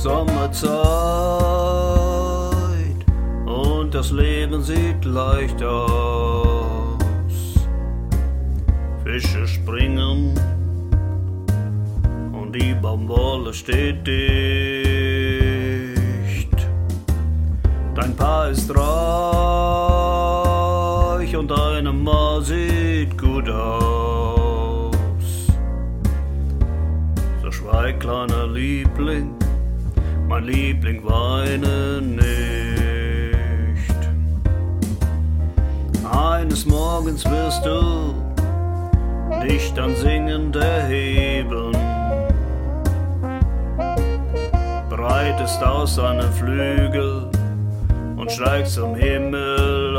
Sommerzeit und das Leben sieht leicht aus. Fische springen und die Baumwolle steht dicht. Dein Paar ist reich und deine Ma sieht gut aus. So schweig, kleiner Liebling, mein Liebling, weine nicht. Eines Morgens wirst du dich dann singend erheben, breitest aus deine Flügel und steigst zum Himmel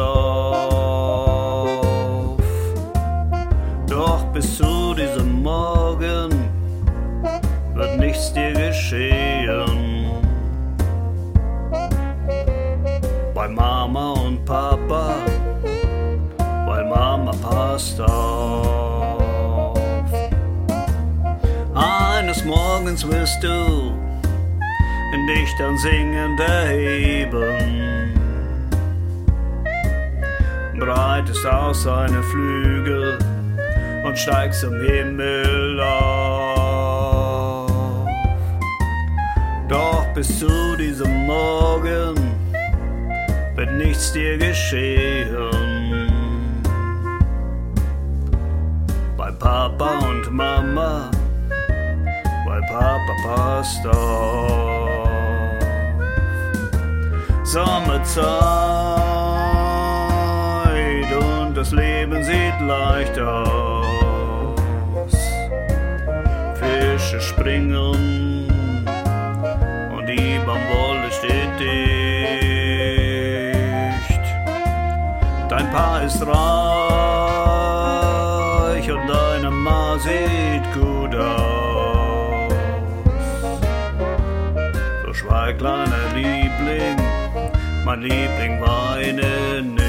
auf. Doch bis zu diesem Morgen wird nichts dir geschehen. Bei Mama und Papa, weil Mama passt auf. Eines Morgens wirst du dich dann singend erheben, breitest aus seine Flügel und steigst zum Himmel auf. Doch bis zu diesem Morgen wird nichts dir geschehen. Bei Papa und Mama, weil Papa passt auf. Sommerzeit und das Leben sieht leicht aus. Fische springen und die Baumwolle steht dicht. Dein Paar ist reich und deine Ma sieht gut aus. So schweig, kleiner Liebling, mein Liebling, weine nicht.